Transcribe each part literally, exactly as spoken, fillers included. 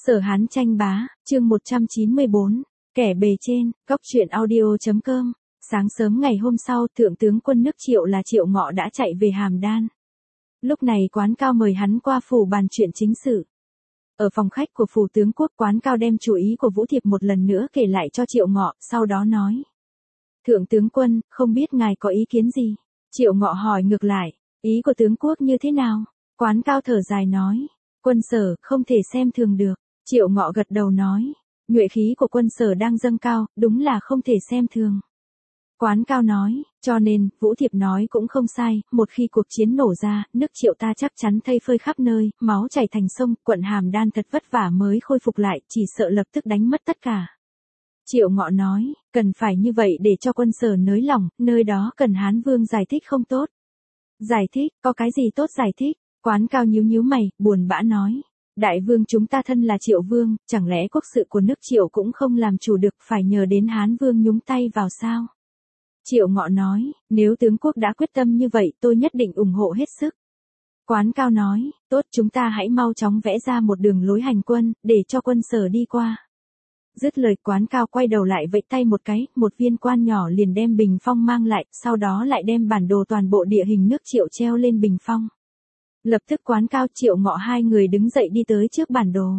Sở Hán tranh bá, chương một trăm chín mươi bốn, kẻ bề trên, góc truyện audio.com. Sáng sớm ngày hôm sau, thượng tướng quân nước Triệu là Triệu Ngọ đã chạy về Hàm Đan. Lúc này Quán Cao mời hắn qua phủ bàn chuyện chính sự. Ở phòng khách của phủ tướng quốc, Quán Cao đem chủ ý của Vũ Thiệp một lần nữa kể lại cho Triệu Ngọ, sau đó nói: Thượng tướng quân, không biết ngài có ý kiến gì? Triệu Ngọ hỏi ngược lại, ý của tướng quốc như thế nào? Quán Cao thở dài nói, quân Sở không thể xem thường được. Triệu Ngọ gật đầu nói, nhuệ khí của quân Sở đang dâng cao, đúng là không thể xem thường. Quán Cao nói, cho nên, Vũ Thiệp nói cũng không sai, một khi cuộc chiến nổ ra, nước Triệu ta chắc chắn thây phơi khắp nơi, máu chảy thành sông, quận Hàm Đan thật vất vả mới khôi phục lại, chỉ sợ lập tức đánh mất tất cả. Triệu Ngọ nói, cần phải như vậy để cho quân Sở nới lỏng, nơi đó cần Hán Vương giải thích không tốt. Giải thích, có cái gì tốt giải thích? Quán Cao nhíu nhíu mày, buồn bã nói. Đại vương chúng ta thân là Triệu Vương, chẳng lẽ quốc sự của nước Triệu cũng không làm chủ được, phải nhờ đến Hán Vương nhúng tay vào sao? Triệu Ngọ nói, nếu tướng quốc đã quyết tâm như vậy tôi nhất định ủng hộ hết sức. Quán Cao nói, tốt chúng ta hãy mau chóng vẽ ra một đường lối hành quân, để cho quân Sở đi qua. Dứt lời Quán Cao quay đầu lại vẫy tay một cái, một viên quan nhỏ liền đem bình phong mang lại, sau đó lại đem bản đồ toàn bộ địa hình nước Triệu treo lên bình phong. Lập tức Quán Cao Triệu Ngọ hai người đứng dậy đi tới trước bản đồ.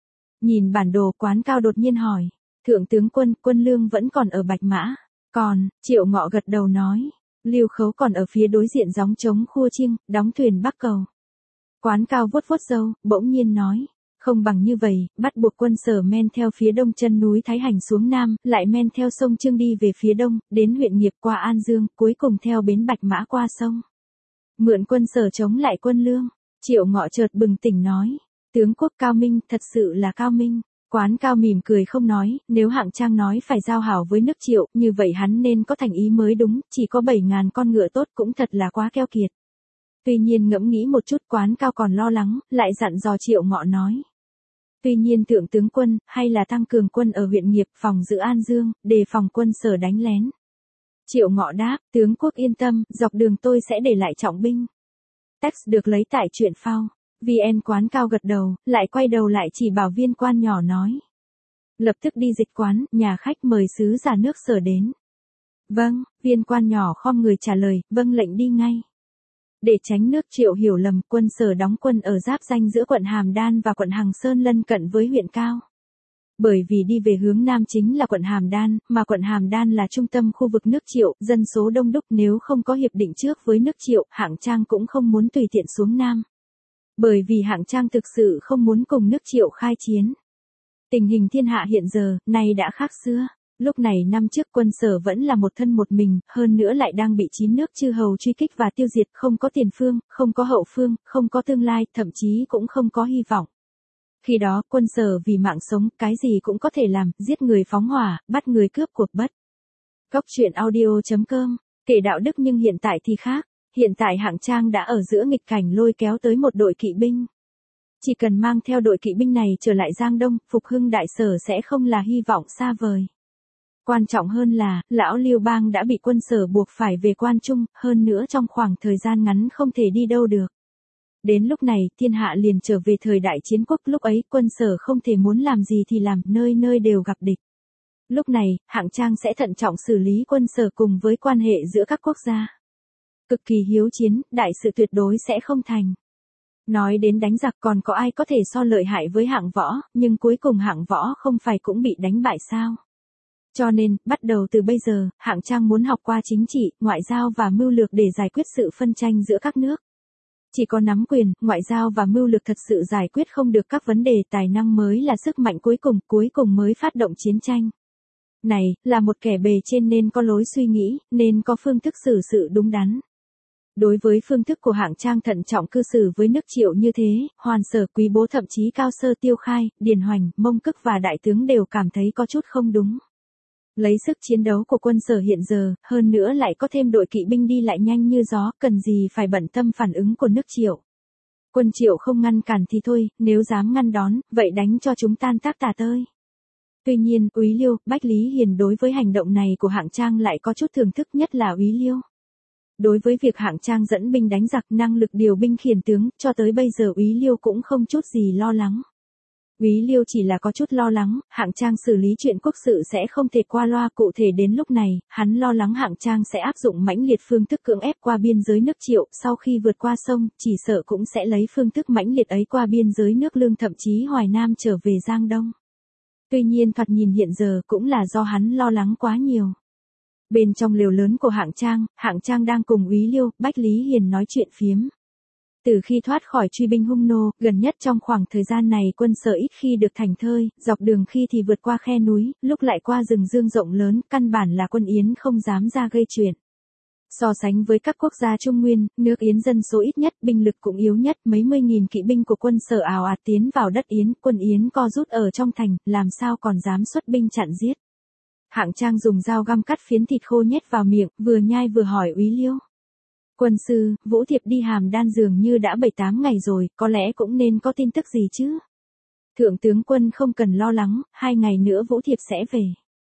Nhìn bản đồ Quán Cao đột nhiên hỏi, thượng tướng quân, quân lương vẫn còn ở Bạch Mã. Còn, Triệu Ngọ gật đầu nói, Lưu Khấu còn ở phía đối diện gióng trống Khua Chiêng, đóng thuyền Bắc Cầu. Quán Cao vuốt vuốt râu, bỗng nhiên nói, không bằng như vậy, bắt buộc quân Sở men theo phía đông chân núi Thái Hành xuống nam, lại men theo sông Chương đi về phía đông, đến huyện Nghiệp qua An Dương, cuối cùng theo bến Bạch Mã qua sông. Mượn quân Sở chống lại quân lương. Triệu Ngọ chợt bừng tỉnh nói, tướng quốc cao minh, thật sự là cao minh. Quán Cao mỉm cười không nói, nếu Hạng Trang nói phải giao hảo với nước Triệu, như vậy hắn nên có thành ý mới đúng, chỉ có bảy ngàn con ngựa tốt cũng thật là quá keo kiệt. Tuy nhiên ngẫm nghĩ một chút Quán Cao còn lo lắng, lại dặn dò Triệu Ngọ nói. Tuy nhiên thượng tướng quân, hay là tăng cường quân ở huyện Nghiệp phòng giữ An Dương, đề phòng quân Sở đánh lén. Triệu Ngọ đáp, tướng quốc yên tâm, dọc đường tôi sẽ để lại trọng binh. Text được lấy tại truyện phao. vê en Quán Cao gật đầu, lại quay đầu lại chỉ bảo viên quan nhỏ nói. Lập tức đi dịch quán, nhà khách mời sứ giả nước Sở đến. Vâng, viên quan nhỏ khom người trả lời, vâng lệnh đi ngay. Để tránh nước Triệu hiểu lầm, quân Sở đóng quân ở giáp ranh giữa quận Hàm Đan và quận Hằng Sơn lân cận với huyện Cao. Bởi vì đi về hướng Nam chính là quận Hàm Đan, mà quận Hàm Đan là trung tâm khu vực nước Triệu, dân số đông đúc, nếu không có hiệp định trước với nước Triệu, Hạng Trang cũng không muốn tùy tiện xuống Nam. Bởi vì Hạng Trang thực sự không muốn cùng nước Triệu khai chiến. Tình hình thiên hạ hiện giờ, nay đã khác xưa. Lúc này năm trước quân Sở vẫn là một thân một mình, hơn nữa lại đang bị chín nước chư hầu truy kích và tiêu diệt, không có tiền phương, không có hậu phương, không có tương lai, thậm chí cũng không có hy vọng. Khi đó, quân Sở vì mạng sống, cái gì cũng có thể làm, giết người phóng hỏa, bắt người cướp cuộc bất. Góc truyện audio.com, kể đạo đức nhưng hiện tại thì khác. Hiện tại Hạng Trang đã ở giữa nghịch cảnh lôi kéo tới một đội kỵ binh. Chỉ cần mang theo đội kỵ binh này trở lại Giang Đông, phục hưng đại Sở sẽ không là hy vọng xa vời. Quan trọng hơn là, lão Lưu Bang đã bị quân Sở buộc phải về Quan Trung, hơn nữa trong khoảng thời gian ngắn không thể đi đâu được. Đến lúc này, thiên hạ liền trở về thời đại chiến quốc, lúc ấy quân Sở không thể muốn làm gì thì làm, nơi nơi đều gặp địch. Lúc này, Hạng Trang sẽ thận trọng xử lý quân Sở cùng với quan hệ giữa các quốc gia. Cực kỳ hiếu chiến, đại sự tuyệt đối sẽ không thành. Nói đến đánh giặc còn có ai có thể so lợi hại với Hạng Võ, nhưng cuối cùng Hạng Võ không phải cũng bị đánh bại sao? Cho nên, bắt đầu từ bây giờ, Hạng Trang muốn học qua chính trị, ngoại giao và mưu lược để giải quyết sự phân tranh giữa các nước. Chỉ có nắm quyền, ngoại giao và mưu lược thật sự giải quyết không được các vấn đề, tài năng mới là sức mạnh cuối cùng, cuối cùng mới phát động chiến tranh. Này, là một kẻ bề trên nên có lối suy nghĩ, nên có phương thức xử sự đúng đắn. Đối với phương thức của Hạng Trang thận trọng cư xử với nước Triệu như thế, Hoàn Sở, Quý Bố thậm chí Cao Sơ, Tiêu Khai, Điền Hoành, Mông Cức và đại tướng đều cảm thấy có chút không đúng. Lấy sức chiến đấu của quân Sở hiện giờ, hơn nữa lại có thêm đội kỵ binh đi lại nhanh như gió, cần gì phải bận tâm phản ứng của nước Triệu. Quân Triệu không ngăn cản thì thôi, nếu dám ngăn đón, vậy đánh cho chúng tan tác tả tơi. Tuy nhiên, Úy Liêu, Bách Lý Hiền đối với hành động này của Hạng Trang lại có chút thưởng thức, nhất là Úy Liêu. Đối với việc Hạng Trang dẫn binh đánh giặc, năng lực điều binh khiển tướng, cho tới bây giờ Úy Liêu cũng không chút gì lo lắng. Úy Liêu chỉ là có chút lo lắng, Hạng Trang xử lý chuyện quốc sự sẽ không thể qua loa, cụ thể đến lúc này, hắn lo lắng Hạng Trang sẽ áp dụng mãnh liệt phương thức cưỡng ép qua biên giới nước Triệu, sau khi vượt qua sông, chỉ sợ cũng sẽ lấy phương thức mãnh liệt ấy qua biên giới nước Lương thậm chí Hoài Nam trở về Giang Đông. Tuy nhiên thoạt nhìn hiện giờ cũng là do hắn lo lắng quá nhiều. Bên trong lều lớn của Hạng Trang, Hạng Trang đang cùng Úy Liêu, Bách Lý Hiền nói chuyện phiếm. Từ khi thoát khỏi truy binh hung nô, gần nhất trong khoảng thời gian này quân Sở ít khi được thành thơi, dọc đường khi thì vượt qua khe núi, lúc lại qua rừng dương rộng lớn, căn bản là quân Yến không dám ra gây chuyện. So sánh với các quốc gia Trung Nguyên, nước Yến dân số ít nhất, binh lực cũng yếu nhất, mấy mươi nghìn kỵ binh của quân Sở ào ạt tiến vào đất Yến, quân Yến co rút ở trong thành, làm sao còn dám xuất binh chặn giết. Hạng Trang dùng dao găm cắt phiến thịt khô nhét vào miệng, vừa nhai vừa hỏi Úy Liêu. Quân sư, Vũ Thiệp đi Hàm Đan dường như đã bảy tám ngày rồi, có lẽ cũng nên có tin tức gì chứ. Thượng tướng quân không cần lo lắng, hai ngày nữa Vũ Thiệp sẽ về.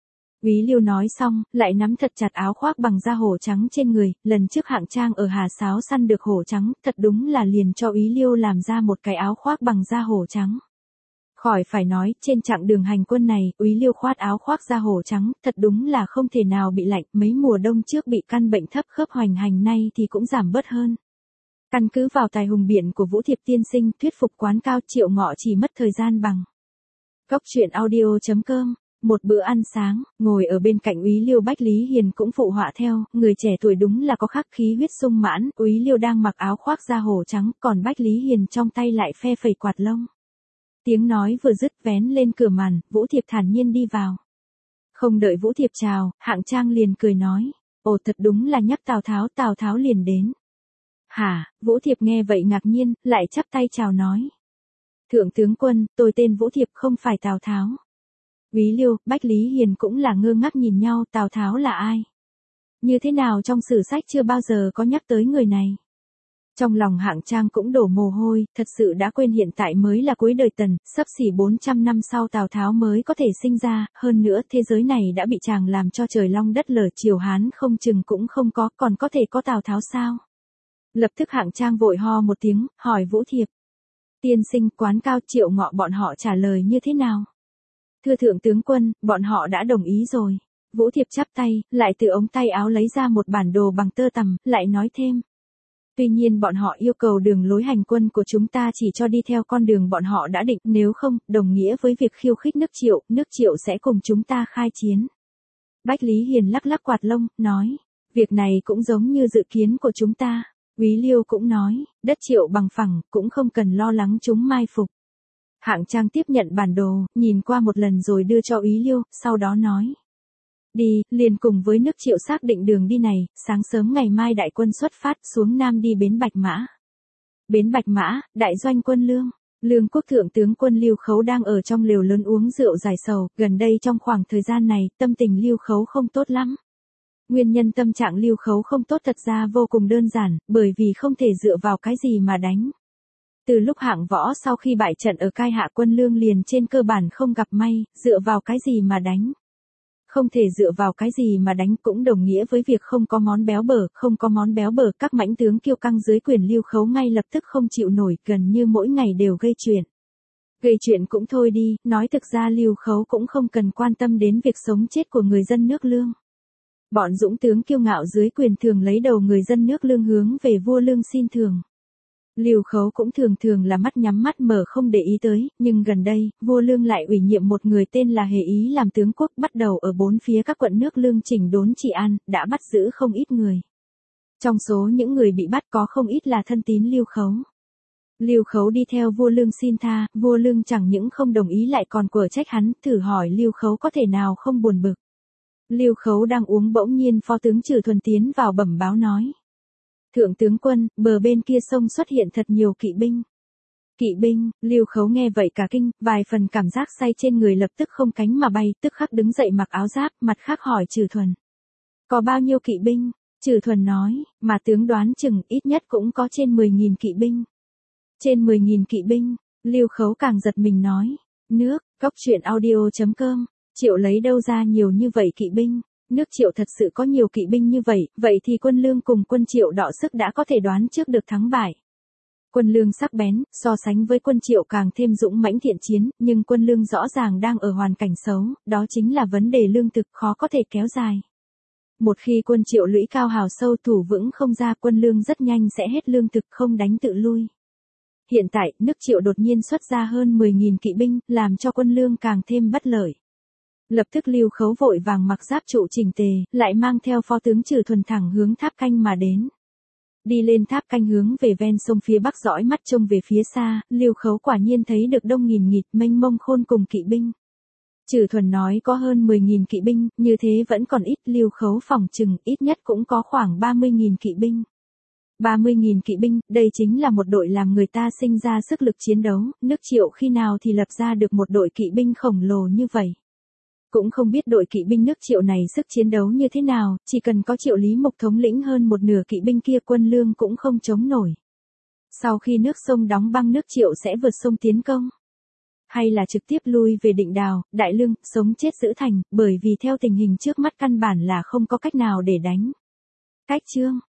Úy Liêu nói xong, lại nắm thật chặt áo khoác bằng da hổ trắng trên người, lần trước Hạng Trang ở Hà Sáo săn được hổ trắng, thật đúng là liền cho Úy Liêu làm ra một cái áo khoác bằng da hổ trắng. Khỏi phải nói, trên chặng đường hành quân này, Úy Liêu khoác áo khoác da hổ trắng, thật đúng là không thể nào bị lạnh, mấy mùa đông trước bị căn bệnh thấp khớp hoành hành nay thì cũng giảm bớt hơn. Căn cứ vào tài hùng biện của Vũ Thiệp tiên sinh, thuyết phục Quán Cao Triệu Ngọ chỉ mất thời gian bằng. Góc truyện audio chấm com. Một bữa ăn sáng, ngồi ở bên cạnh Úy Liêu, Bách Lý Hiền cũng phụ họa theo, người trẻ tuổi đúng là có khắc khí huyết sung mãn, Úy Liêu đang mặc áo khoác da hổ trắng, còn Bách Lý Hiền trong tay lại phe phẩy quạt lông. Tiếng nói vừa dứt, vén lên cửa màn, Vũ Thiệp thản nhiên đi vào. Không đợi Vũ Thiệp chào, Hạng Trang liền cười nói, ồ thật đúng là nhắc Tào Tháo, Tào Tháo liền đến. Hả, Vũ Thiệp nghe vậy ngạc nhiên, lại chắp tay chào nói. Thượng tướng quân, tôi tên Vũ Thiệp, không phải Tào Tháo. Úy Liêu, Bách Lý Hiền cũng là ngơ ngác nhìn nhau, Tào Tháo là ai? Như thế nào trong sử sách chưa bao giờ có nhắc tới người này? Trong lòng Hạng Trang cũng đổ mồ hôi, thật sự đã quên hiện tại mới là cuối đời Tần, sắp xỉ bốn trăm năm sau Tào Tháo mới có thể sinh ra, hơn nữa thế giới này đã bị chàng làm cho trời long đất lở, triều Hán không chừng cũng không có, còn có thể có Tào Tháo sao? Lập tức Hạng Trang vội ho một tiếng, hỏi Vũ Thiệp. Tiên sinh, Quán Cao Triệu Ngọ bọn họ trả lời như thế nào? Thưa thượng tướng quân, bọn họ đã đồng ý rồi. Vũ Thiệp chắp tay, lại từ ống tay áo lấy ra một bản đồ bằng tơ tằm, lại nói thêm. Tuy nhiên bọn họ yêu cầu đường lối hành quân của chúng ta chỉ cho đi theo con đường bọn họ đã định, nếu không, đồng nghĩa với việc khiêu khích nước Triệu, nước Triệu sẽ cùng chúng ta khai chiến. Bách Lý Hiền lắc lắc quạt lông, nói, việc này cũng giống như dự kiến của chúng ta. Úy Liêu cũng nói, đất Triệu bằng phẳng, cũng không cần lo lắng chúng mai phục. Hạng Trang tiếp nhận bản đồ, nhìn qua một lần rồi đưa cho Úy Liêu, sau đó nói. Đi, liền cùng với nước Triệu xác định đường đi này, sáng sớm ngày mai đại quân xuất phát xuống Nam đi bến Bạch Mã. Bến Bạch Mã, đại doanh quân Lương. Lương quốc thượng tướng quân Lưu Khấu đang ở trong lều lớn uống rượu giải sầu, gần đây trong khoảng thời gian này, tâm tình Lưu Khấu không tốt lắm. Nguyên nhân tâm trạng Lưu Khấu không tốt thật ra vô cùng đơn giản, bởi vì không thể dựa vào cái gì mà đánh. Từ lúc Hạng Võ sau khi bại trận ở Cai Hạ quân Lương liền trên cơ bản không gặp may, dựa vào cái gì mà đánh. Không thể dựa vào cái gì mà đánh cũng đồng nghĩa với việc không có món béo bở, không có món béo bở, các mãnh tướng kiêu căng dưới quyền Lưu Khấu ngay lập tức không chịu nổi, gần như mỗi ngày đều gây chuyện. Gây chuyện cũng thôi đi, nói thực ra Lưu Khấu cũng không cần quan tâm đến việc sống chết của người dân nước Lương. Bọn dũng tướng kiêu ngạo dưới quyền thường lấy đầu người dân nước Lương hướng về vua Lương xin thường. Lưu Khấu cũng thường thường là mắt nhắm mắt mở không để ý tới, nhưng gần đây, vua Lương lại ủy nhiệm một người tên là Hề Ý làm tướng quốc, bắt đầu ở bốn phía các quận nước Lương chỉnh đốn trị an, đã bắt giữ không ít người. Trong số những người bị bắt có không ít là thân tín Lưu Khấu. Lưu Khấu đi theo vua Lương xin tha, vua Lương chẳng những không đồng ý lại còn quở trách hắn, thử hỏi Lưu Khấu có thể nào không buồn bực. Lưu Khấu đang uống bỗng nhiên phó tướng Trừ Thuần tiến vào bẩm báo nói. Thượng tướng quân, bờ bên kia sông xuất hiện thật nhiều kỵ binh. Kỵ binh, Lưu Khấu nghe vậy cả kinh, vài phần cảm giác say trên người lập tức không cánh mà bay, tức khắc đứng dậy mặc áo giáp, mặt khác hỏi Trừ Thuần. Có bao nhiêu kỵ binh? Trừ Thuần nói, mà tướng đoán chừng ít nhất cũng có trên mười nghìn kỵ binh. Trên mười nghìn kỵ binh, Lưu Khấu càng giật mình nói, nước, góc truyện audio chấm com, Triệu lấy đâu ra nhiều như vậy kỵ binh? Nước Triệu thật sự có nhiều kỵ binh như vậy, vậy thì quân Lương cùng quân Triệu đọ sức đã có thể đoán trước được thắng bại. Quân Lương sắc bén, so sánh với quân Triệu càng thêm dũng mãnh thiện chiến, nhưng quân Lương rõ ràng đang ở hoàn cảnh xấu, đó chính là vấn đề lương thực khó có thể kéo dài. Một khi quân Triệu lũy cao hào sâu thủ vững không ra, quân Lương rất nhanh sẽ hết lương thực không đánh tự lui. Hiện tại, nước Triệu đột nhiên xuất ra hơn mười nghìn kỵ binh, làm cho quân Lương càng thêm bất lợi. Lập tức Lưu Khấu vội vàng mặc giáp trụ chỉnh tề, lại mang theo phó tướng Trừ Thuần thẳng hướng Tháp Canh mà đến. Đi lên Tháp Canh hướng về ven sông phía bắc dõi mắt trông về phía xa, Lưu Khấu quả nhiên thấy được đông nghìn nghịt mênh mông khôn cùng kỵ binh. Trừ Thuần nói có hơn mười nghìn kỵ binh, như thế vẫn còn ít, Lưu Khấu phỏng chừng ít nhất cũng có khoảng ba mươi nghìn kỵ binh. ba mươi nghìn kỵ binh, đây chính là một đội làm người ta sinh ra sức lực chiến đấu, nước Triệu khi nào thì lập ra được một đội kỵ binh khổng lồ như vậy. Cũng không biết đội kỵ binh nước Triệu này sức chiến đấu như thế nào, chỉ cần có Triệu Lý Mục thống lĩnh hơn một nửa kỵ binh kia quân Lương cũng không chống nổi. Sau khi nước sông đóng băng, nước Triệu sẽ vượt sông tiến công. Hay là trực tiếp lui về Định Đào, Đại Lương, sống chết giữ thành, bởi vì theo tình hình trước mắt căn bản là không có cách nào để đánh. Cách chương